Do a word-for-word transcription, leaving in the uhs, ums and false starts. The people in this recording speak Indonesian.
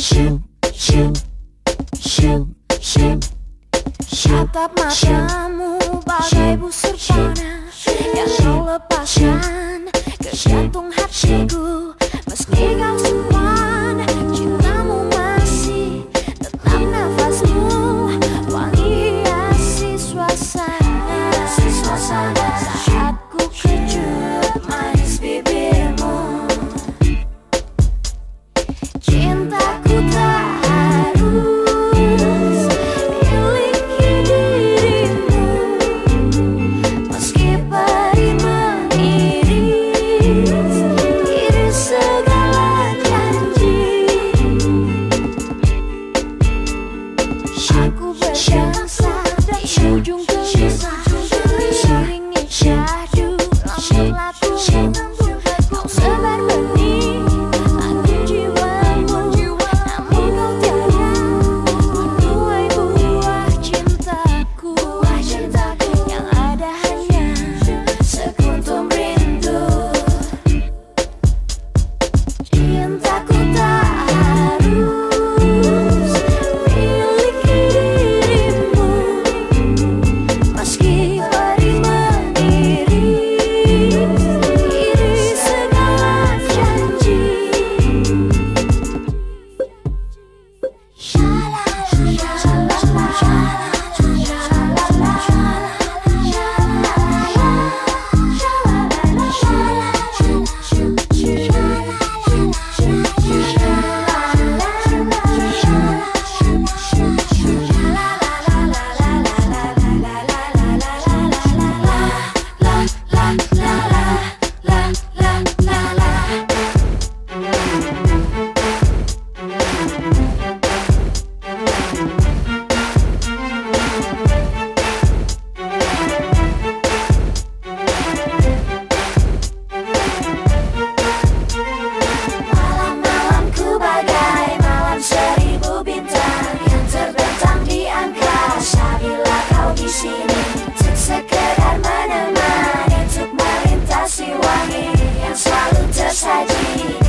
shoot, shoot, shoot, shoot, shoot. Tatap matamu bagai busur panah yang kau lepaskan ke jantung hatiku. Meski kau simpan cintamu masih tetap nafasmu wangi hiasi suasana. Saat ku kecup manis bibirmu, cintaku tak harus miliki dirimu. Meski perih mengiris iris segala janji, aku berdansa di ujung gelisah, iringi syahdu lampu laku. Kau sebar benih agung jiwamu, namun kau tiada menuai buah cintaku. Yang ada hanya sekuntum rindu. Cintaku tak harus miliki dirimu. Meski perih mengiris iris segala janji. Malam-malamku bagai malam seribu bintang yang terbentang di angkasa. Bila kau di sini untuk sekedar menemani, untuk melintasi wangi yang selalu tersaji.